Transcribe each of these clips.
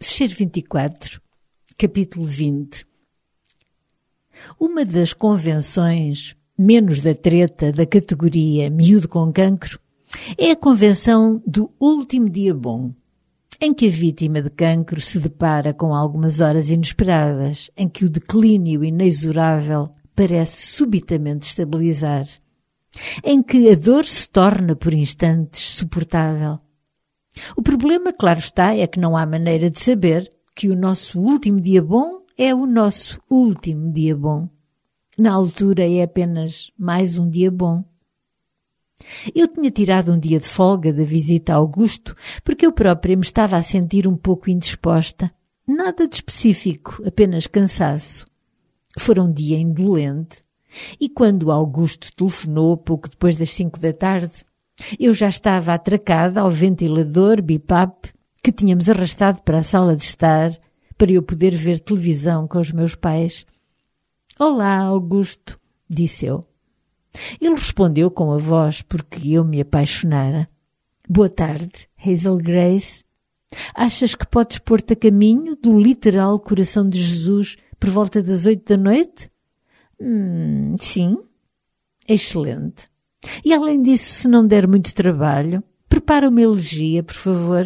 Fecheiro 24, capítulo 20. Uma das convenções, menos da treta da categoria miúdo com cancro, é a convenção do último dia bom, em que a vítima de cancro se depara com algumas horas inesperadas, em que o declínio inexorável parece subitamente estabilizar, em que a dor se torna por instantes suportável. O problema, claro está, é que não há maneira de saber que o nosso último dia bom é o nosso último dia bom. Na altura é apenas mais um dia bom. Eu tinha tirado um dia de folga da visita a Augusto porque eu própria me estava a sentir um pouco indisposta. Nada de específico, apenas cansaço. Fora um dia indolente e quando Augusto telefonou pouco depois das 5 da tarde, eu já estava atracada ao ventilador BiPAP que tínhamos arrastado para a sala de estar para eu poder ver televisão com os meus pais. «Olá, Augusto», disse eu. Ele respondeu com a voz porque eu me apaixonara. «Boa tarde, Hazel Grace. Achas que podes pôr-te a caminho do literal coração de Jesus por volta das 8 da noite?» Sim. Excelente. E além disso, se não der muito trabalho, prepara uma elegia, por favor.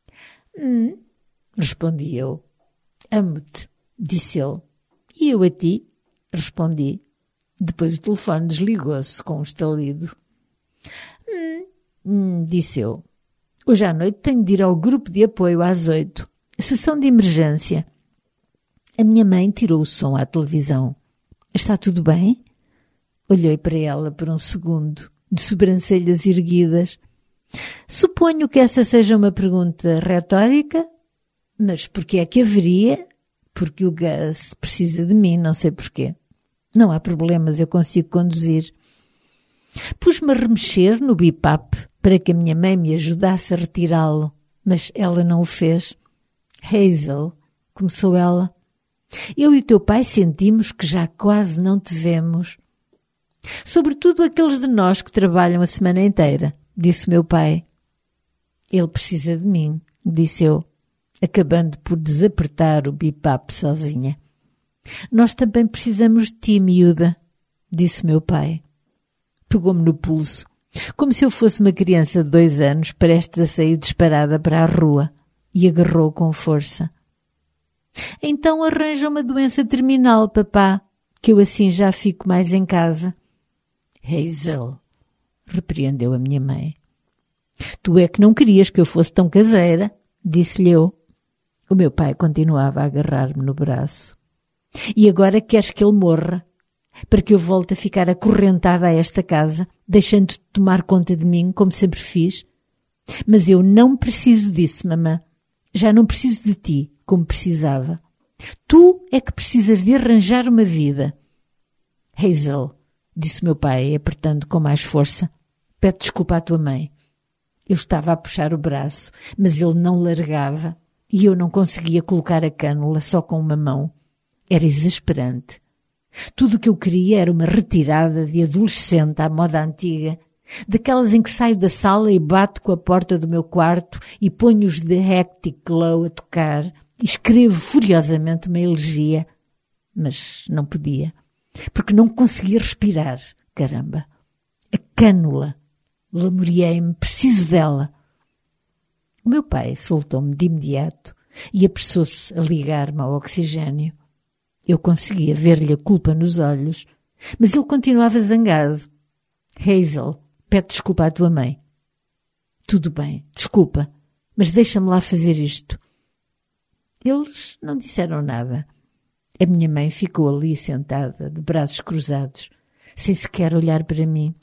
Respondi eu. Amo-te, disse ele. E eu a ti, respondi. Depois o telefone desligou-se com um estalido. Disse eu. Hoje à noite tenho de ir ao grupo de apoio às 8. Sessão de emergência. A minha mãe tirou o som à televisão. Está tudo bem? Olhei para ela por um segundo, de sobrancelhas erguidas. Suponho que essa seja uma pergunta retórica, mas por que é que haveria? Porque o Gus precisa de mim, não sei porquê. Não há problemas, eu consigo conduzir. Pus-me a remexer no BiPAP para que a minha mãe me ajudasse a retirá-lo, mas ela não o fez. Hazel, começou ela, eu e o teu pai sentimos que já quase não te vemos. Sobretudo aqueles de nós que trabalham a semana inteira, disse meu pai. Ele precisa de mim, disse eu, acabando por desapertar o BiPAP sozinha. Nós também precisamos de ti, miúda, disse meu pai. Pegou-me no pulso, como se eu fosse uma criança de 2 anos prestes a sair disparada para a rua, e agarrou com força. Então arranja uma doença terminal, papá, que eu assim já fico mais em casa. Hazel, repreendeu a minha mãe. Tu é que não querias que eu fosse tão caseira, disse-lhe eu. O meu pai continuava a agarrar-me no braço. E agora queres que ele morra, para que eu volte a ficar acorrentada a esta casa, deixando-te tomar conta de mim, como sempre fiz? Mas eu não preciso disso, mamã. Já não preciso de ti, como precisava. Tu é que precisas de arranjar uma vida. Hazel, disse meu pai, apertando com mais força, pede desculpa à tua mãe. Eu estava a puxar o braço, mas ele não largava e eu não conseguia colocar a cânula só com uma mão. Era exasperante. Tudo o que eu queria era uma retirada de adolescente à moda antiga, daquelas em que saio da sala e bato com a porta do meu quarto e ponho os The Hectic Glow a tocar e escrevo furiosamente uma elegia, mas não podia, porque não conseguia respirar, caramba. A cânula, lamuriei-me, preciso dela. O meu pai soltou-me de imediato e apressou-se a ligar-me ao oxigênio. Eu conseguia ver-lhe a culpa nos olhos, mas ele continuava zangado. Hazel, pede desculpa à tua mãe. Tudo bem, desculpa, mas deixa-me lá fazer isto. Eles não disseram nada. A minha mãe ficou ali sentada, de braços cruzados, sem sequer olhar para mim.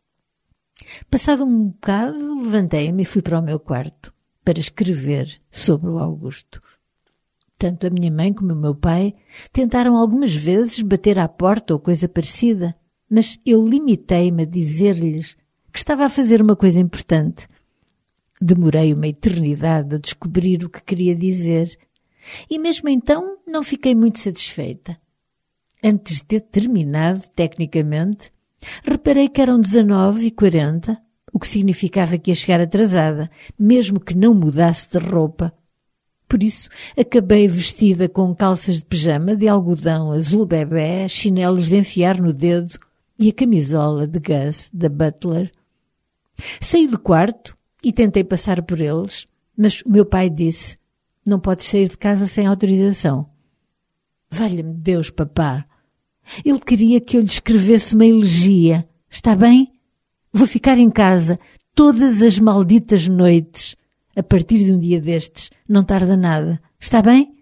Passado um bocado, levantei-me e fui para o meu quarto, para escrever sobre o Augusto. Tanto a minha mãe como o meu pai tentaram algumas vezes bater à porta ou coisa parecida, mas eu limitei-me a dizer-lhes que estava a fazer uma coisa importante. Demorei uma eternidade a descobrir o que queria dizer, e mesmo então não fiquei muito satisfeita. Antes de ter terminado, tecnicamente, reparei que eram 19h40, o que significava que ia chegar atrasada, mesmo que não mudasse de roupa. Por isso, acabei vestida com calças de pijama de algodão azul bebê, chinelos de enfiar no dedo e a camisola de Gus, da Butler. Saí do quarto e tentei passar por eles, mas o meu pai disse: não podes sair de casa sem autorização. Valha-me Deus, papá. Ele queria que eu lhe escrevesse uma elegia. Está bem? Vou ficar em casa todas as malditas noites. A partir de um dia destes, não tarda nada. Está bem?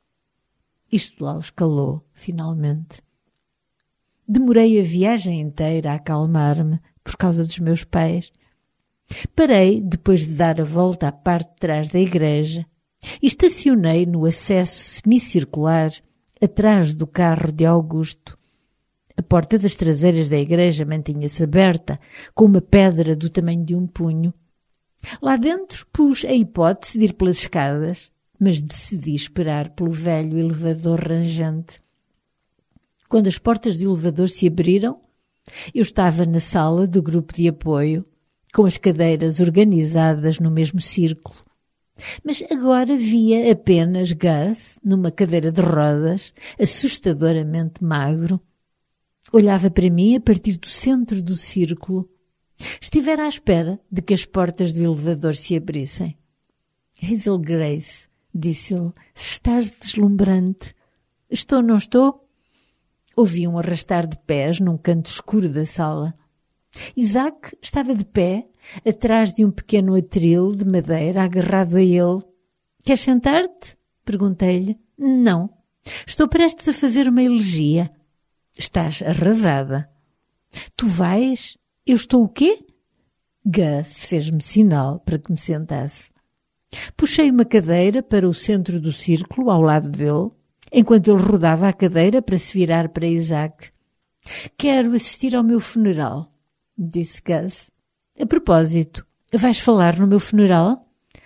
Isto lá os calou, finalmente. Demorei a viagem inteira a acalmar-me por causa dos meus pais. Parei, depois de dar a volta à parte de trás da igreja, e estacionei no acesso semicircular atrás do carro de Augusto. A porta das traseiras da igreja mantinha-se aberta, com uma pedra do tamanho de um punho. Lá dentro pus a hipótese de ir pelas escadas, mas decidi esperar pelo velho elevador rangente. Quando as portas do elevador se abriram, eu estava na sala do grupo de apoio, com as cadeiras organizadas no mesmo círculo. Mas agora via apenas Gus numa cadeira de rodas, assustadoramente magro. Olhava para mim a partir do centro do círculo. Estivera à espera de que as portas do elevador se abrissem. Hazel Grace, disse ele, estás deslumbrante. Estou, não estou? Ouvi um arrastar de pés num canto escuro da sala. Isaac estava de pé, atrás de um pequeno atril de madeira agarrado a ele. Queres sentar-te? Perguntei-lhe. Não. Estou prestes a fazer uma elegia. Estás arrasada. Tu vais? Eu estou o quê? Gus fez-me sinal para que me sentasse. Puxei uma cadeira para o centro do círculo, ao lado dele, enquanto ele rodava a cadeira para se virar para Isaac. Quero assistir ao meu funeral, disse Gus. A propósito, vais falar no meu funeral?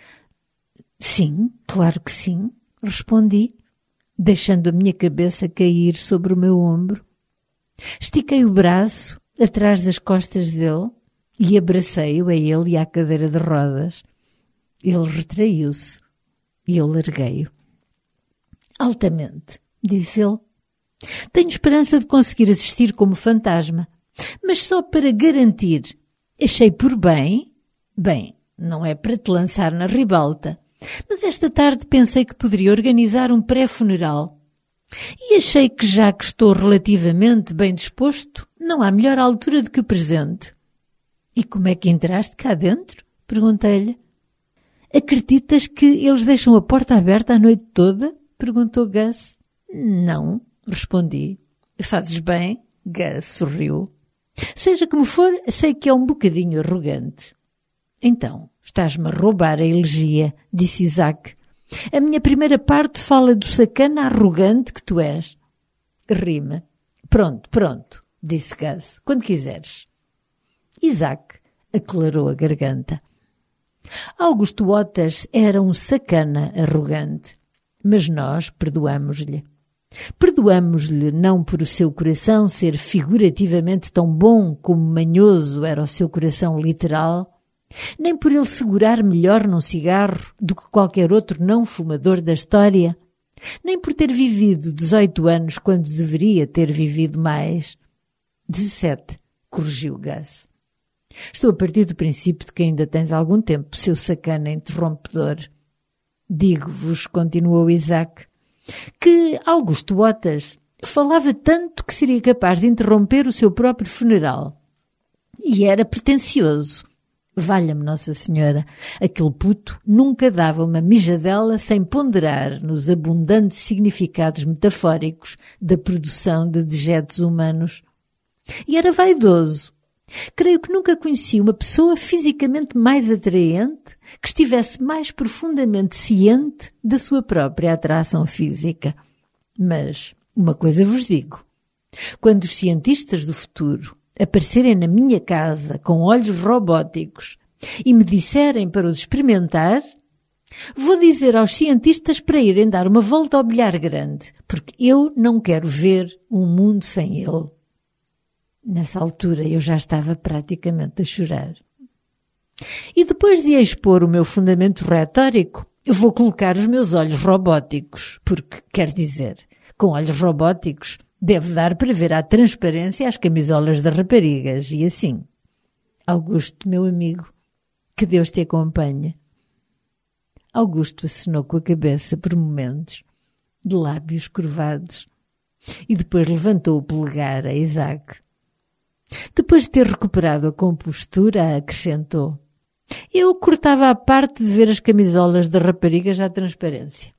Sim, claro que sim, respondi, deixando a minha cabeça cair sobre o meu ombro. Estiquei o braço atrás das costas dele e abracei-o a ele e à cadeira de rodas. Ele retraiu-se e eu larguei-o. Altamente, disse ele. Tenho esperança de conseguir assistir como fantasma, mas só para garantir. Achei por bem, não é para te lançar na ribalta, mas esta tarde pensei que poderia organizar um pré-funeral. E achei que já que estou relativamente bem disposto, não há melhor altura do que o presente. E como é que entraste cá dentro? Perguntei-lhe. Acreditas que eles deixam a porta aberta a noite toda? Perguntou Gus. Não, respondi. Fazes bem? Gus sorriu. Seja como for, sei que é um bocadinho arrogante. Então, estás-me a roubar a elegia, disse Isaac. A minha primeira parte fala do sacana arrogante que tu és. Rima. Pronto, disse Gus, quando quiseres. Isaac aclarou a garganta. Augusto Waters era um sacana arrogante, mas nós perdoamos-lhe. Perdoamos-lhe não por o seu coração ser figurativamente tão bom como manhoso era o seu coração literal, nem por ele segurar melhor num cigarro do que qualquer outro não fumador da história, nem por ter vivido 18 anos quando deveria ter vivido mais. 17, corrigiu Gus. Estou a partir do princípio de que ainda tens algum tempo, seu sacana interrompedor. Digo-vos, continuou Isaac, que Augusto Waters falava tanto que seria capaz de interromper o seu próprio funeral. E era pretencioso. Valha-me Nossa Senhora, aquele puto nunca dava uma mijadela sem ponderar nos abundantes significados metafóricos da produção de dejetos humanos. E era vaidoso. Creio que nunca conheci uma pessoa fisicamente mais atraente que estivesse mais profundamente ciente da sua própria atração física. Mas uma coisa vos digo. Quando os cientistas do futuro aparecerem na minha casa com olhos robóticos e me disserem para os experimentar, vou dizer aos cientistas para irem dar uma volta ao bilhar grande, porque eu não quero ver um mundo sem ele. Nessa altura eu já estava praticamente a chorar. E depois de expor o meu fundamento retórico, Eu vou colocar os meus olhos robóticos, porque, quer dizer, com olhos robóticos deve dar para ver à transparência as camisolas das raparigas e assim. Augusto, meu amigo, que Deus te acompanhe. Augusto acenou com a cabeça por momentos, de lábios curvados, e depois levantou o polegar a Isaac. Depois de ter recuperado a compostura, acrescentou: eu cortava a parte de ver as camisolas das raparigas à transparência.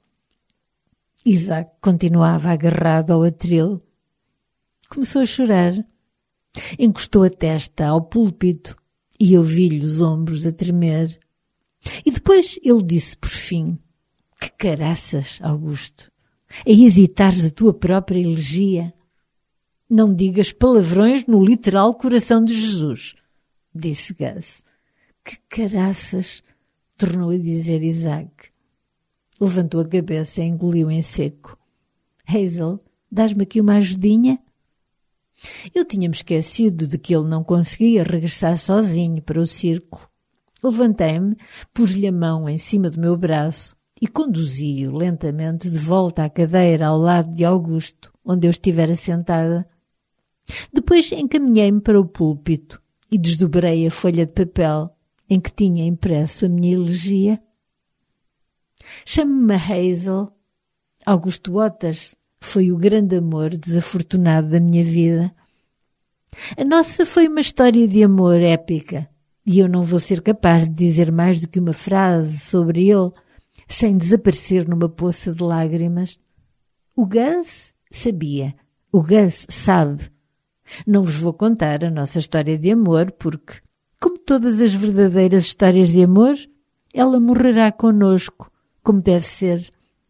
Isaac continuava agarrado ao atril. Começou a chorar. Encostou a testa ao púlpito e ouvi-lhe os ombros a tremer. E depois ele disse por fim: que caraças, Augusto, a editares a tua própria elegia. Não digas palavrões no literal coração de Jesus, disse Gus. Que caraças, tornou a dizer Isaac. Levantou a cabeça e engoliu em seco. Hazel, dás-me aqui uma ajudinha? Eu tinha-me esquecido de que ele não conseguia regressar sozinho para o círculo. Levantei-me, pus-lhe a mão em cima do meu braço e conduzi-o lentamente de volta à cadeira ao lado de Augusto, onde eu estivera sentada. Depois encaminhei-me para o púlpito e desdobrei a folha de papel em que tinha impresso a minha elegia. Chamo-me Hazel. Augusto Waters foi o grande amor desafortunado da minha vida. A nossa foi uma história de amor épica, e eu não vou ser capaz de dizer mais do que uma frase sobre ele, sem desaparecer numa poça de lágrimas. O Gus sabia, o Gus sabe. Não vos vou contar a nossa história de amor, porque, como todas as verdadeiras histórias de amor, ela morrerá connosco, como deve ser.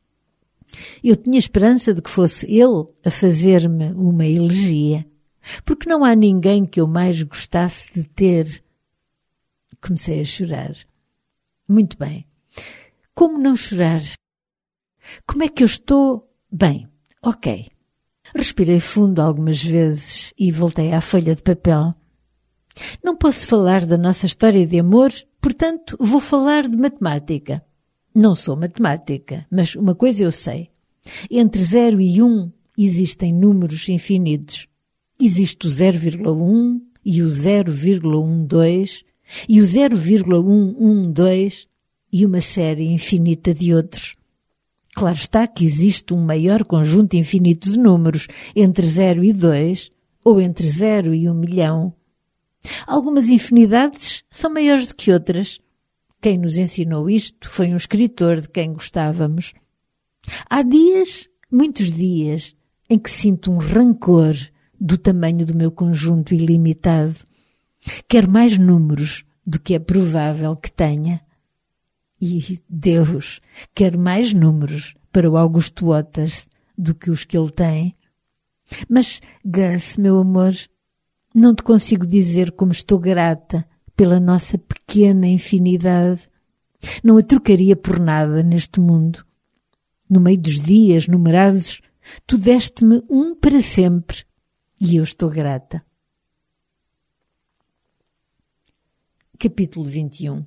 Eu tinha esperança de que fosse ele a fazer-me uma elegia, porque não há ninguém que eu mais gostasse de ter. Comecei a chorar. Muito bem. Como não chorar? Como é que eu estou? Bem, ok. Respirei fundo algumas vezes e voltei à folha de papel. Não posso falar da nossa história de amor, portanto vou falar de matemática. Não sou matemática, mas uma coisa eu sei. Entre 0 e 1 existem números infinitos. Existe o 0,1 e o 0,12 e o 0,112 e uma série infinita de outros. Claro está que existe um maior conjunto infinito de números entre 0 e 2 ou entre 0 e 1 milhão. Algumas infinidades são maiores do que outras. Quem nos ensinou isto foi um escritor de quem gostávamos. Há dias, muitos dias, em que sinto um rancor do tamanho do meu conjunto ilimitado. Quero mais números do que é provável que tenha. E, Deus, quero mais números para o Augusto Waters do que os que ele tem. Mas, Gus, meu amor, não te consigo dizer como estou grata pela nossa pequena infinidade. Não a trocaria por nada neste mundo. No meio dos dias numerados, tu deste-me um para sempre e eu estou grata. Capítulo 21.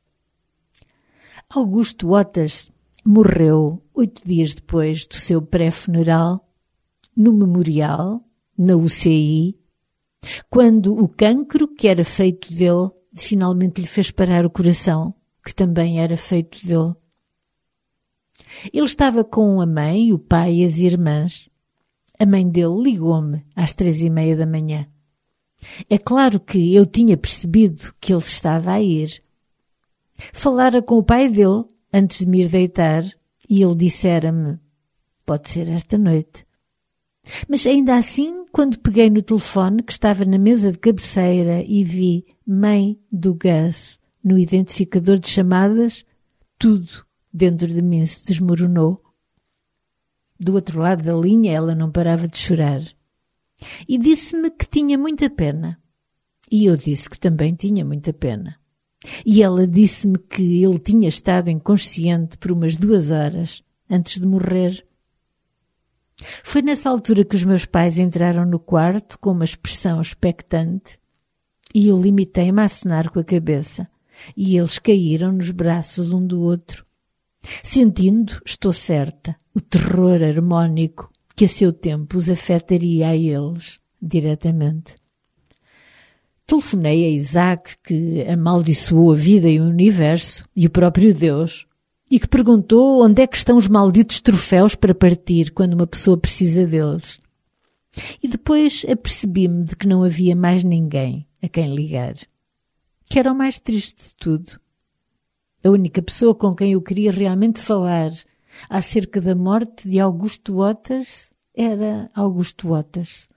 Augusto Waters morreu 8 dias depois do seu pré-funeral, no memorial, na UCI, quando o cancro que era feito dele finalmente lhe fez parar o coração, que também era feito dele. Ele estava com a mãe, o pai e as irmãs. A mãe dele ligou-me às 3:30 da manhã. É claro que eu tinha percebido que ele se estava a ir. Falara com o pai dele antes de me ir deitar e ele dissera-me: pode ser esta noite. Mas ainda assim, quando peguei no telefone que estava na mesa de cabeceira e vi mãe do Gus no identificador de chamadas, tudo dentro de mim se desmoronou. Do outro lado da linha ela não parava de chorar. E disse-me que tinha muita pena. E eu disse que também tinha muita pena. E ela disse-me que ele tinha estado inconsciente por umas 2 horas antes de morrer. Foi nessa altura que os meus pais entraram no quarto com uma expressão expectante e eu limitei-me a acenar com a cabeça e eles caíram nos braços um do outro. sentindo, estou certa, o terror harmónico que a seu tempo os afetaria a eles diretamente. Telefonei a Isaac, que amaldiçoou a vida e o universo e o próprio Deus, e que perguntou onde é que estão os malditos troféus para partir quando uma pessoa precisa deles. E depois apercebi-me de que não havia mais ninguém a quem ligar. Que era o mais triste de tudo. A única pessoa com quem eu queria realmente falar acerca da morte de Augusto Waters era Augusto Waters.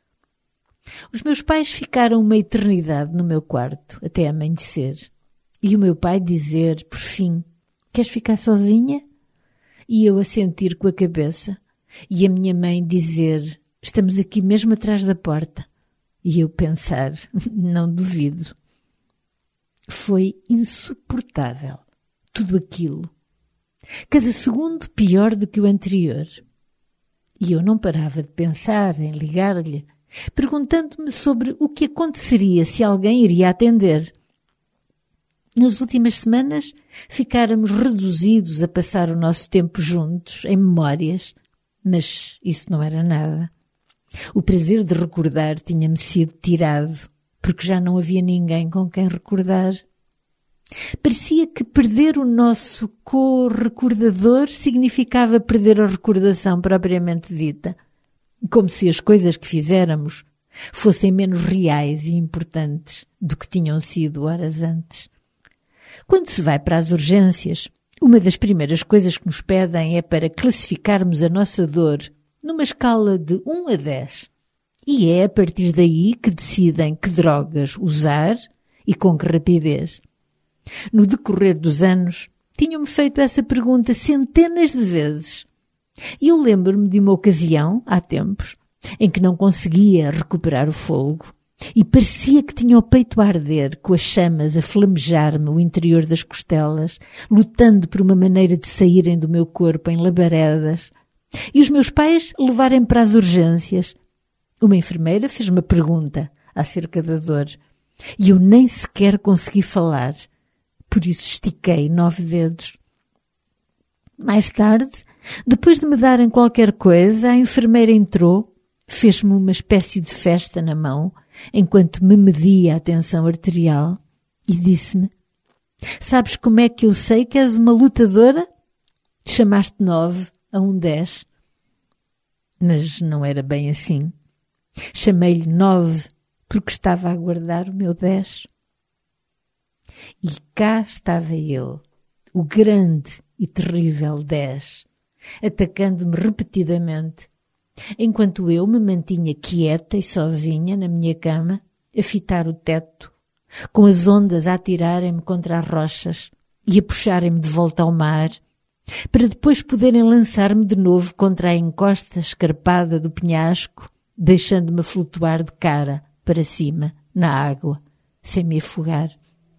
Os meus pais ficaram uma eternidade no meu quarto, até amanhecer. E o meu pai dizer, por fim, queres ficar sozinha? E eu a sentir com a cabeça. E a minha mãe dizer, estamos aqui mesmo atrás da porta. E eu pensar, não duvido. Foi insuportável, tudo aquilo. Cada segundo pior do que o anterior. E eu não parava de pensar em ligar-lhe, perguntando-me sobre o que aconteceria se alguém iria atender. Nas últimas semanas, ficáramos reduzidos a passar o nosso tempo juntos, em memórias, mas isso não era nada. O prazer de recordar tinha-me sido tirado, porque já não havia ninguém com quem recordar. Parecia que perder o nosso co-recordador significava perder a recordação propriamente dita, como se as coisas que fizéramos fossem menos reais e importantes do que tinham sido horas antes. Quando se vai para as urgências, uma das primeiras coisas que nos pedem é para classificarmos a nossa dor numa escala de 1 a 10. E é a partir daí que decidem que drogas usar e com que rapidez. No decorrer dos anos, tinham-me feito essa pergunta centenas de vezes. E eu lembro-me de uma ocasião, há tempos, em que não conseguia recuperar o fôlego e parecia que tinha o peito a arder, com as chamas a flamejar-me o interior das costelas, lutando por uma maneira de saírem do meu corpo em labaredas, e os meus pais levarem para as urgências. Uma enfermeira fez uma pergunta acerca da dor e eu nem sequer consegui falar, por isso estiquei 9 dedos. Mais tarde, depois de me darem qualquer coisa, a enfermeira entrou, fez-me uma espécie de festa na mão, enquanto me media a tensão arterial, e disse-me, sabes como é que eu sei que és uma lutadora? Chamaste 9 a um 10. Mas não era bem assim. Chamei-lhe 9 porque estava a aguardar o meu 10. E cá estava ele, o grande e terrível 10, atacando-me repetidamente, enquanto eu me mantinha quieta e sozinha na minha cama, a fitar o teto, com as ondas a atirarem-me contra as rochas e a puxarem-me de volta ao mar, para depois poderem lançar-me de novo contra a encosta escarpada do penhasco, deixando-me flutuar de cara para cima, na água, sem me afogar.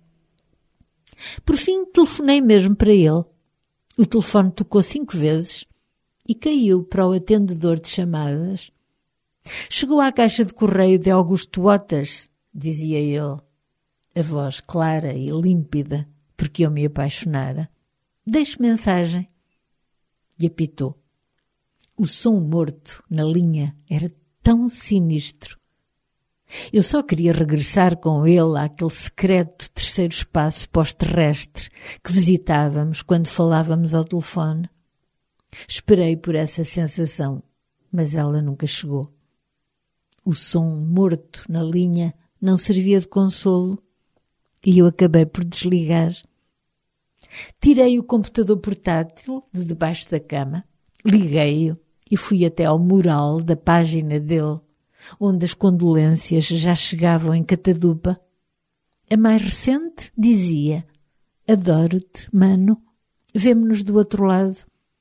Por fim, telefonei mesmo para ele. O telefone tocou 5 vezes e caiu para o atendedor de chamadas. Chegou à caixa de correio de Augusto Waters, dizia ele, a voz clara e límpida, porque eu me apaixonara. Deixe mensagem. E apitou. O som morto na linha era tão sinistro. Eu só queria regressar com ele àquele secreto terceiro espaço pós-terrestre que visitávamos quando falávamos ao telefone. Esperei por essa sensação, mas ela nunca chegou. O som morto na linha não servia de consolo e eu acabei por desligar. Tirei o computador portátil de debaixo da cama, liguei-o e fui até ao mural da página dele, onde as condolências já chegavam em catadupa. A mais recente dizia: adoro-te, mano, vemo-nos do outro lado.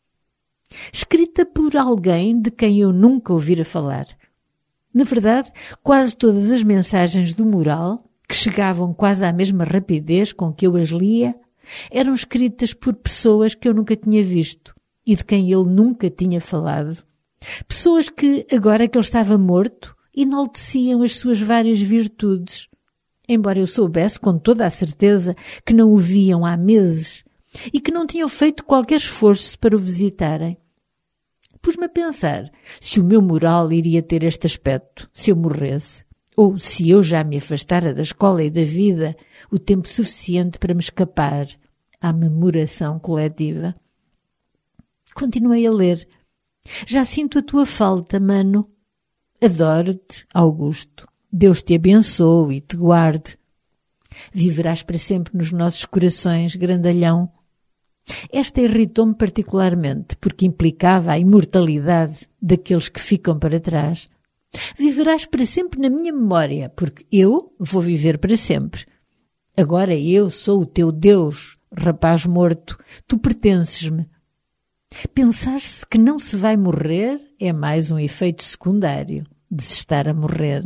Escrita por alguém de quem eu nunca ouvira falar. Na verdade, quase todas as mensagens do mural, que chegavam quase à mesma rapidez com que eu as lia, eram escritas por pessoas que eu nunca tinha visto e de quem ele nunca tinha falado. Pessoas que, agora que ele estava morto, enalteciam as suas várias virtudes, embora eu soubesse com toda a certeza que não o viam há meses e que não tinham feito qualquer esforço para o visitarem. Pus-me a pensar se o meu moral iria ter este aspecto se eu morresse, ou se eu já me afastara da escola e da vida o tempo suficiente para me escapar à memoração coletiva. Continuei a ler. Já sinto a tua falta, mano. Adoro-te, Augusto. Deus te abençoe e te guarde. Viverás para sempre nos nossos corações, grandalhão. Esta irritou-me particularmente, porque implicava a imortalidade daqueles que ficam para trás. Viverás para sempre na minha memória, porque eu vou viver para sempre. Agora eu sou o teu Deus, rapaz morto. Tu pertences-me. Pensar-se que não se vai morrer é mais um efeito secundário de se estar a morrer.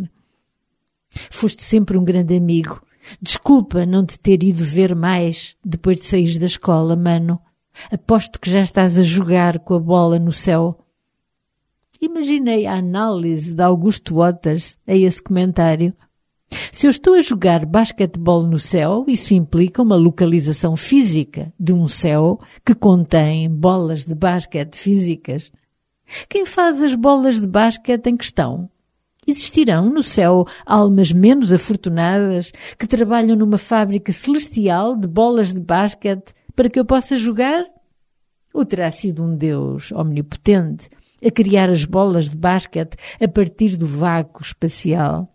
Foste sempre um grande amigo. Desculpa não te ter ido ver mais depois de sair da escola, mano. Aposto que já estás a jogar com a bola no céu. Imaginei a análise de Augusto Waters a esse comentário. Se eu estou a jogar basquetebol no céu, isso implica uma localização física de um céu que contém bolas de basquete físicas. Quem faz as bolas de basquete em questão? Existirão no céu almas menos afortunadas que trabalham numa fábrica celestial de bolas de basquete para que eu possa jogar? Ou terá sido um Deus omnipotente a criar as bolas de basquete a partir do vácuo espacial?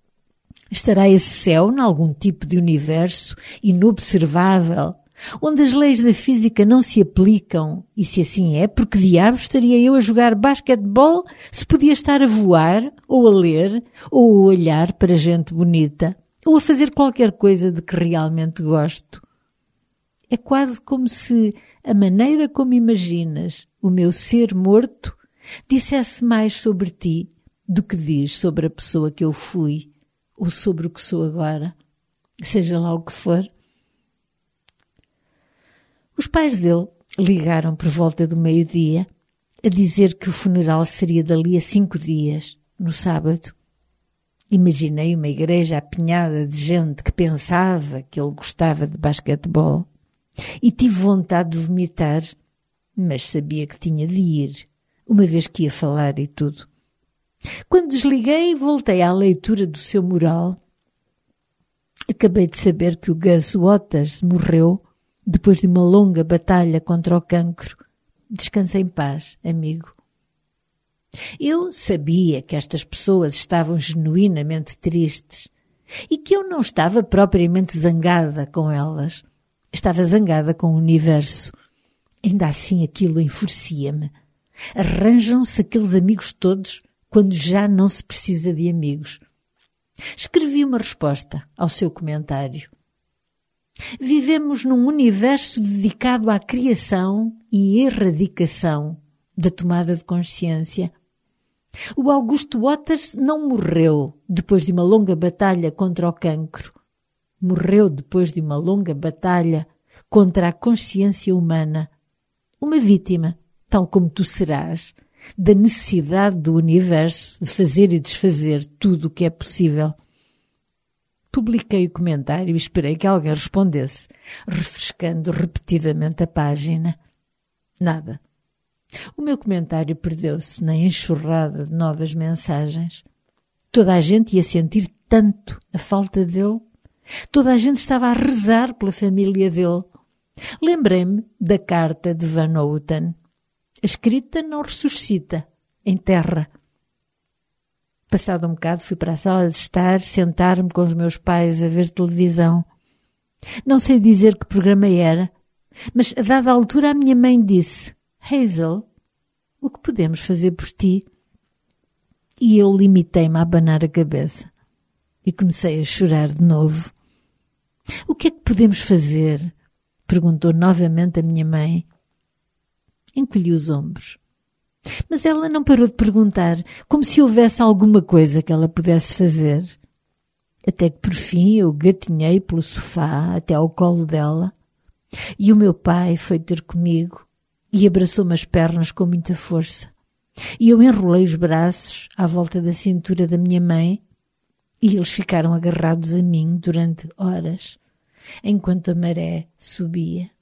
Estará esse céu em algum tipo de universo inobservável, onde as leis da física não se aplicam? E se assim é, por que diabos estaria eu a jogar basquetebol se podia estar a voar, ou a ler, ou a olhar para gente bonita, ou a fazer qualquer coisa de que realmente gosto? É quase como se a maneira como imaginas o meu ser morto dissesse mais sobre ti do que diz sobre a pessoa que eu fui, ou sobre o que sou agora, seja lá o que for. Os pais dele ligaram por volta do meio-dia a dizer que o funeral seria dali a 5 dias, no sábado. Imaginei uma igreja apinhada de gente que pensava que ele gostava de basquetebol e tive vontade de vomitar, mas sabia que tinha de ir, uma vez que ia falar e tudo. Quando desliguei, voltei à leitura do seu mural. Acabei de saber que o Gus Waters morreu depois de uma longa batalha contra o cancro. Descansa em paz, amigo. Eu sabia que estas pessoas estavam genuinamente tristes e que eu não estava propriamente zangada com elas. Estava zangada com o universo. Ainda assim aquilo enfurecia-me. Arranjam-se aqueles amigos todos quando já não se precisa de amigos. Escrevi uma resposta ao seu comentário. Vivemos num universo dedicado à criação e erradicação da tomada de consciência. O Augusto Waters não morreu depois de uma longa batalha contra o cancro. Morreu depois de uma longa batalha contra a consciência humana. Uma vítima, tal como tu serás, da necessidade do universo de fazer e desfazer tudo o que é possível. Publiquei o comentário e esperei que alguém respondesse, refrescando repetidamente a página. Nada. O meu comentário perdeu-se na enxurrada de novas mensagens. Toda a gente ia sentir tanto a falta dele. Toda a gente estava a rezar pela família dele. Lembrei-me da carta de Van Houten. A escrita não ressuscita, enterra. Passado um bocado fui para a sala de estar, sentar-me com os meus pais a ver televisão. Não sei dizer que programa era, mas a dada altura a minha mãe disse: Hazel, o que podemos fazer por ti? E eu limitei-me a abanar a cabeça e comecei a chorar de novo. O que é que podemos fazer? Perguntou novamente a minha mãe. Encolhi os ombros. Mas ela não parou de perguntar, como se houvesse alguma coisa que ela pudesse fazer. Até que por fim eu gatinhei pelo sofá até ao colo dela, e o meu pai foi ter comigo e abraçou-me as pernas com muita força. E eu enrolei os braços à volta da cintura da minha mãe e eles ficaram agarrados a mim durante horas, enquanto a maré subia.